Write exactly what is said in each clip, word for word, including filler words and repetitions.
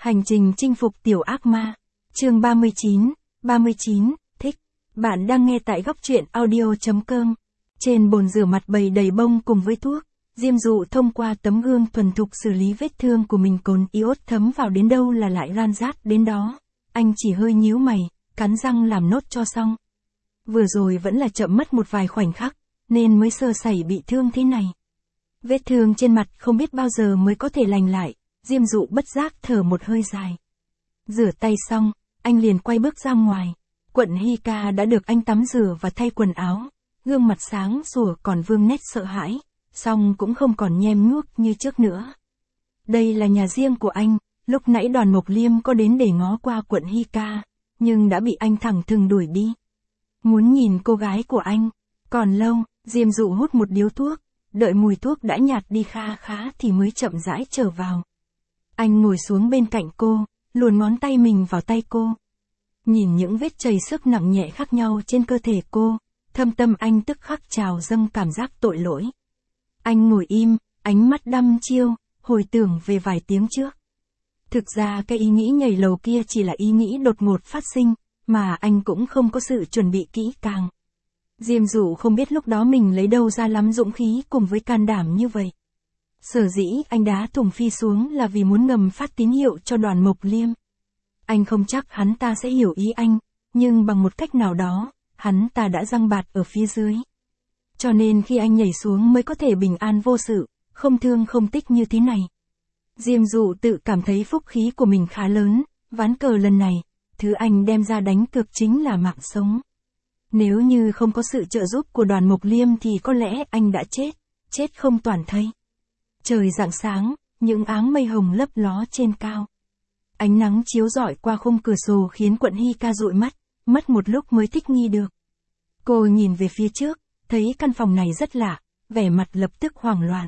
Hành trình chinh phục tiểu ác ma. Chương ba mươi chín, ba mươi chín, thích. Bạn đang nghe tại góc truyện audio chấm com. Trên bồn rửa mặt bầy đầy bông cùng với thuốc, Diêm Dụ thông qua tấm gương thuần thục xử lý vết thương của mình, cồn iốt thấm vào đến đâu là lại ran rát đến đó. Anh chỉ hơi nhíu mày, cắn răng làm nốt cho xong. Vừa rồi vẫn là chậm mất một vài khoảnh khắc, nên mới sơ sẩy bị thương thế này. Vết thương trên mặt không biết bao giờ mới có thể lành lại. Diêm Dụ bất giác thở một hơi dài. Rửa tay xong, anh liền quay bước ra ngoài. Quận Hy Ca đã được anh tắm rửa và thay quần áo. Gương mặt sáng sủa còn vương nét sợ hãi, song cũng không còn nhem nhuốc như trước nữa. Đây là nhà riêng của anh, lúc nãy Đoàn Mộc Liêm có đến để ngó qua quận Hy Ca, nhưng đã bị anh thẳng thừng đuổi đi. Muốn nhìn cô gái của anh, còn lâu. Diêm Dụ hút một điếu thuốc, đợi mùi thuốc đã nhạt đi kha khá thì mới chậm rãi trở vào. Anh ngồi xuống bên cạnh cô, luồn ngón tay mình vào tay cô. Nhìn những vết chảy xước nặng nhẹ khác nhau trên cơ thể cô, thâm tâm anh tức khắc trào dâng cảm giác tội lỗi. Anh ngồi im, ánh mắt đăm chiêu, hồi tưởng về vài tiếng trước. Thực ra cái ý nghĩ nhảy lầu kia chỉ là ý nghĩ đột ngột phát sinh, mà anh cũng không có sự chuẩn bị kỹ càng. Diêm Dụ không biết lúc đó mình lấy đâu ra lắm dũng khí cùng với can đảm như vậy. Sở dĩ anh đá thùng phi xuống là vì muốn ngầm phát tín hiệu cho Đoàn Mộc Liêm. Anh không chắc hắn ta sẽ hiểu ý anh, nhưng bằng một cách nào đó, hắn ta đã giăng bạt ở phía dưới. Cho nên khi anh nhảy xuống mới có thể bình an vô sự, không thương không tích như thế này. Diêm Dụ tự cảm thấy phúc khí của mình khá lớn, ván cờ lần này, thứ anh đem ra đánh cược chính là mạng sống. Nếu như không có sự trợ giúp của Đoàn Mộc Liêm thì có lẽ anh đã chết, chết không toàn thây. Trời rạng sáng, những áng mây hồng lấp ló trên cao. Ánh nắng chiếu rọi qua khung cửa sổ khiến quận Hy Ca dụi mắt, mất một lúc mới thích nghi được. Cô nhìn về phía trước, thấy căn phòng này rất lạ, vẻ mặt lập tức hoảng loạn.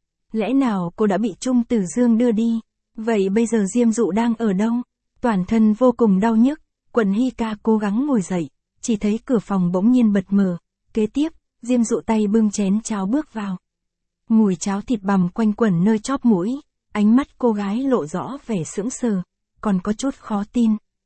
Lẽ nào cô đã bị Trung Tử Dương đưa đi? Vậy bây giờ Diêm Dụ đang ở đâu? Toàn thân vô cùng đau nhức, quận Hy Ca cố gắng ngồi dậy, chỉ thấy cửa phòng bỗng nhiên bật mở. Kế tiếp, Diêm Dụ tay bưng chén cháo bước vào. Mùi cháo thịt bằm quanh quẩn nơi chóp mũi, ánh mắt cô gái lộ rõ vẻ sững sờ, còn có chút khó tin.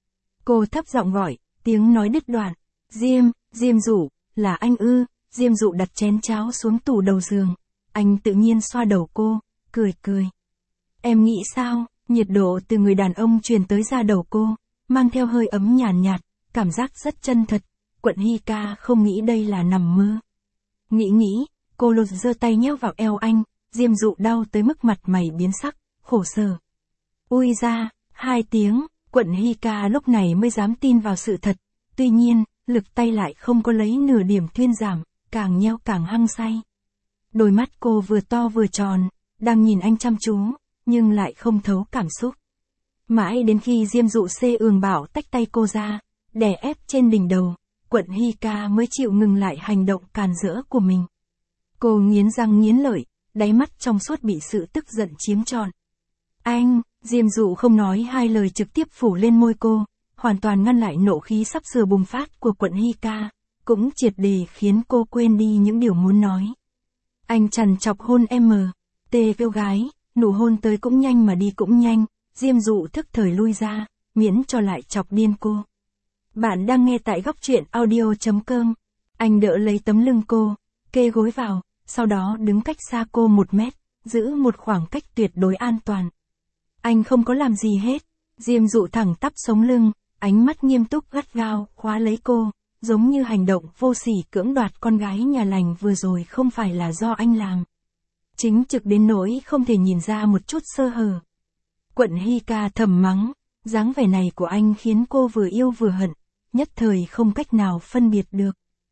Cô thấp giọng gọi, tiếng nói đứt đoạn. Diêm, Diêm Dụ, là anh ư? Diêm Dụ đặt chén cháo xuống tủ đầu giường. Anh tự nhiên xoa đầu cô, cười cười. Em nghĩ sao? Nhiệt độ từ người đàn ông truyền tới da đầu cô, mang theo hơi ấm nhàn nhạt, nhạt, cảm giác rất chân thật. Quận Hy Ca không nghĩ đây là nằm mơ. Nghĩ nghĩ, cô lột giơ tay nheo vào eo anh. Diêm Dụ đau tới mức mặt mày biến sắc, khổ sở. Ui ra, hai tiếng, quận Hy Ca lúc này mới dám tin vào sự thật. Tuy nhiên, lực tay lại không có lấy nửa điểm thuyên giảm, càng nheo càng hăng say. Đôi mắt cô vừa to vừa tròn, đang nhìn anh chăm chú, nhưng lại không thấu cảm xúc. Mãi đến khi Diêm Dụ xê ường bảo tách tay cô ra, đè ép trên đỉnh đầu, quận Hy Ca mới chịu ngừng lại hành động càn rỡ của mình. Cô nghiến răng nghiến lợi, đáy mắt trong suốt bị sự tức giận chiếm trọn. Anh, Diêm Dụ không nói hai lời trực tiếp phủ lên môi cô, hoàn toàn ngăn lại nộ khí sắp sửa bùng phát của quận Hy Ca, cũng triệt để khiến cô quên đi những điều muốn nói. Anh trằn chọc hôn em mờ, tê kêu gái, nụ hôn tới cũng nhanh mà đi cũng nhanh. Diêm Dụ thức thời lui ra, miễn cho lại chọc điên cô. Bạn đang nghe tại góc truyện audio chấm com. Anh đỡ lấy tấm lưng cô, kê gối vào, sau đó đứng cách xa cô một mét, giữ một khoảng cách tuyệt đối an toàn. Anh không có làm gì hết. Diêm Dụ thẳng tắp sống lưng, ánh mắt nghiêm túc gắt gao, khóa lấy cô, giống như hành động vô sỉ cưỡng đoạt con gái nhà lành vừa rồi không phải là do anh làm. Chính trực đến nỗi không thể nhìn ra một chút sơ hở. Quận Hy Ca thầm mắng, dáng vẻ này của anh khiến cô vừa yêu vừa hận, nhất thời không cách nào phân biệt được.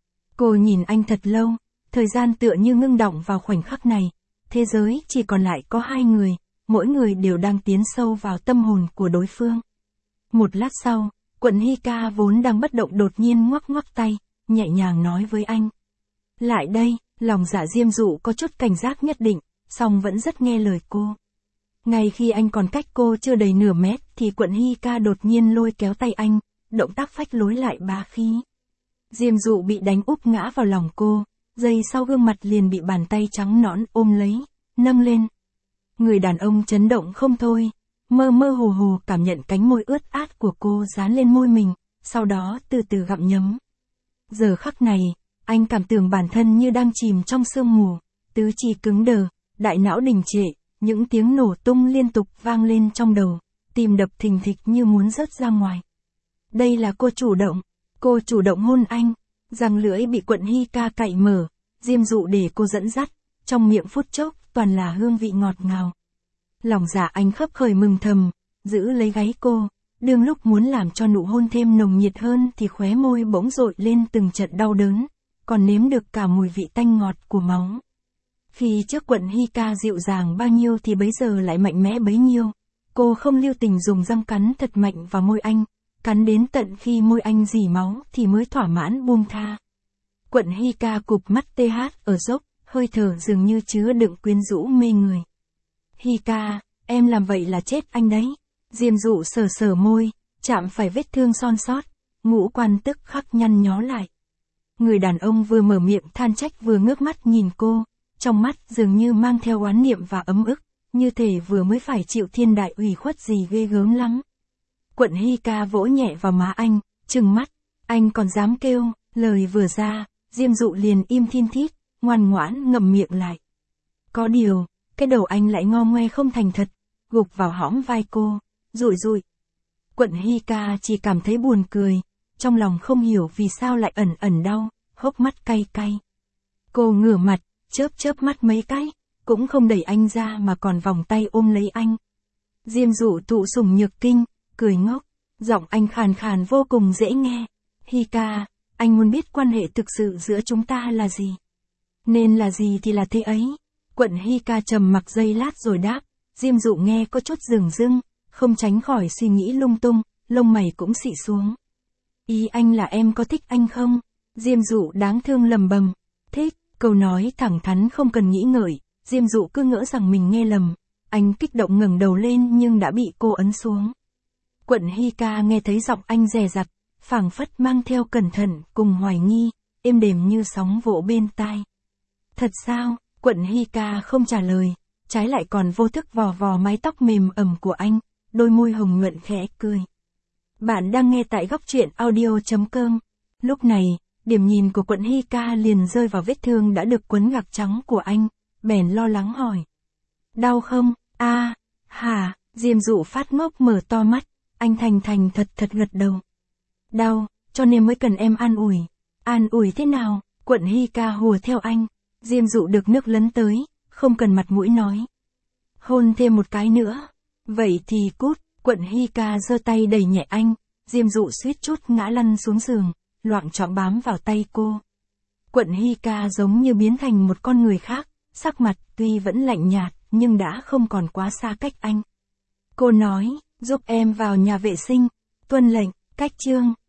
Cô nhìn anh thật lâu, thời gian tựa như ngưng đọng vào khoảnh khắc này, thế giới chỉ còn lại có hai người, mỗi người đều đang tiến sâu vào tâm hồn của đối phương. Một lát sau, quận Hy Ca vốn đang bất động đột nhiên ngoắc ngoắc tay, nhẹ nhàng nói với anh. Lại đây, lòng dạ Diêm Dụ có chút cảnh giác nhất định, song vẫn rất nghe lời cô. Ngay khi anh còn cách cô chưa đầy nửa mét thì quận Hy Ca đột nhiên lôi kéo tay anh, động tác phách lối lại bá khí. Diêm Dụ bị đánh úp ngã vào lòng cô, giây sau gương mặt liền bị bàn tay trắng nõn ôm lấy, nâng lên. Người đàn ông chấn động không thôi, mơ mơ hồ hồ cảm nhận cánh môi ướt át của cô dán lên môi mình, sau đó từ từ gặm nhấm. Giờ khắc này, anh cảm tưởng bản thân như đang chìm trong sương mù, tứ chi cứng đờ, đại não đình trệ, những tiếng nổ tung liên tục vang lên trong đầu, tim đập thình thịch như muốn rớt ra ngoài. Đây là cô chủ động, cô chủ động hôn anh, răng lưỡi bị Quận Hy Ca cạy mở, diêm dụ để cô dẫn dắt, trong miệng phút chốc toàn là hương vị ngọt ngào. Lòng dạ anh khấp khởi mừng thầm, giữ lấy gáy cô, đương lúc muốn làm cho nụ hôn thêm nồng nhiệt hơn thì khóe môi bỗng dội lên từng trận đau đớn, còn nếm được cả mùi vị tanh ngọt của máu. Khi trước Quận Hy Ca dịu dàng bao nhiêu thì bấy giờ lại mạnh mẽ bấy nhiêu, cô không lưu tình dùng răng cắn thật mạnh vào môi anh, cắn đến tận khi môi anh rỉ máu thì mới thỏa mãn buông tha. Quận Hy Ca cụp mắt tê hát ở dốc, hơi thở dường như chứa đựng quyến rũ mê người. Hy Ca, em làm vậy là chết anh đấy. Diêm dụ sờ sờ môi, chạm phải vết thương son sót, ngũ quan tức khắc nhăn nhó lại. Người đàn ông vừa mở miệng than trách vừa ngước mắt nhìn cô, trong mắt dường như mang theo oán niệm và ấm ức, như thể vừa mới phải chịu thiên đại ủy khuất gì ghê gớm lắm. Quận Hy Ca vỗ nhẹ vào má anh, trừng mắt, anh còn dám kêu, lời vừa ra, Diêm dụ liền im thin thít, ngoan ngoãn ngậm miệng lại. Có điều, cái đầu anh lại ngo ngoe không thành thật, gục vào hõm vai cô, rụi rụi. Quận Hy Ca chỉ cảm thấy buồn cười, trong lòng không hiểu vì sao lại ẩn ẩn đau, hốc mắt cay cay. Cô ngửa mặt, chớp chớp mắt mấy cái, cũng không đẩy anh ra mà còn vòng tay ôm lấy anh. Diêm dụ thụ sủng nhược kinh, cười ngốc, giọng anh khàn khàn vô cùng dễ nghe. Hy Ca, anh muốn biết quan hệ thực sự giữa chúng ta là gì? Nên là gì thì là thế ấy. Quận Hy Ca trầm mặc giây lát rồi đáp. Diêm dụ nghe có chút dửng dưng, không tránh khỏi suy nghĩ lung tung, lông mày cũng xị xuống. Ý anh là em có thích anh không? Diêm dụ đáng thương lầm bầm. Thích, câu nói thẳng thắn không cần nghĩ ngợi, Diêm dụ cứ ngỡ rằng mình nghe lầm. Anh kích động ngẩng đầu lên nhưng đã bị cô ấn xuống. Quận Hy Ca nghe thấy giọng anh dè dặt, phảng phất mang theo cẩn thận cùng hoài nghi, êm đềm như sóng vỗ bên tai. Thật sao? Quận Hy Ca không trả lời, trái lại còn vô thức vò vò mái tóc mềm ẩm của anh, đôi môi hồng nhuận khẽ cười. Bạn đang nghe tại góc truyện audio chấm com. Lúc này, điểm nhìn của Quận Hy Ca liền rơi vào vết thương đã được quấn gạc trắng của anh, bèn lo lắng hỏi. Đau không? A, à, hả? Diêm dụ phát ngốc mở to mắt, anh thành thành thật thật gật đầu. Đau, cho nên mới cần em an ủi. An ủi thế nào? Quận Hy Ca hùa theo anh. Diêm dụ được nước lấn tới, không cần mặt mũi nói. Hôn thêm một cái nữa. Vậy thì cút. Quận Hy Ca giơ tay đẩy nhẹ anh, Diêm dụ suýt chút ngã lăn xuống giường, loạng choạng bám vào tay cô. Quận Hy Ca giống như biến thành một con người khác, sắc mặt tuy vẫn lạnh nhạt, nhưng đã không còn quá xa cách anh. Cô nói, giúp em vào nhà vệ sinh, tuân lệnh, cách chương.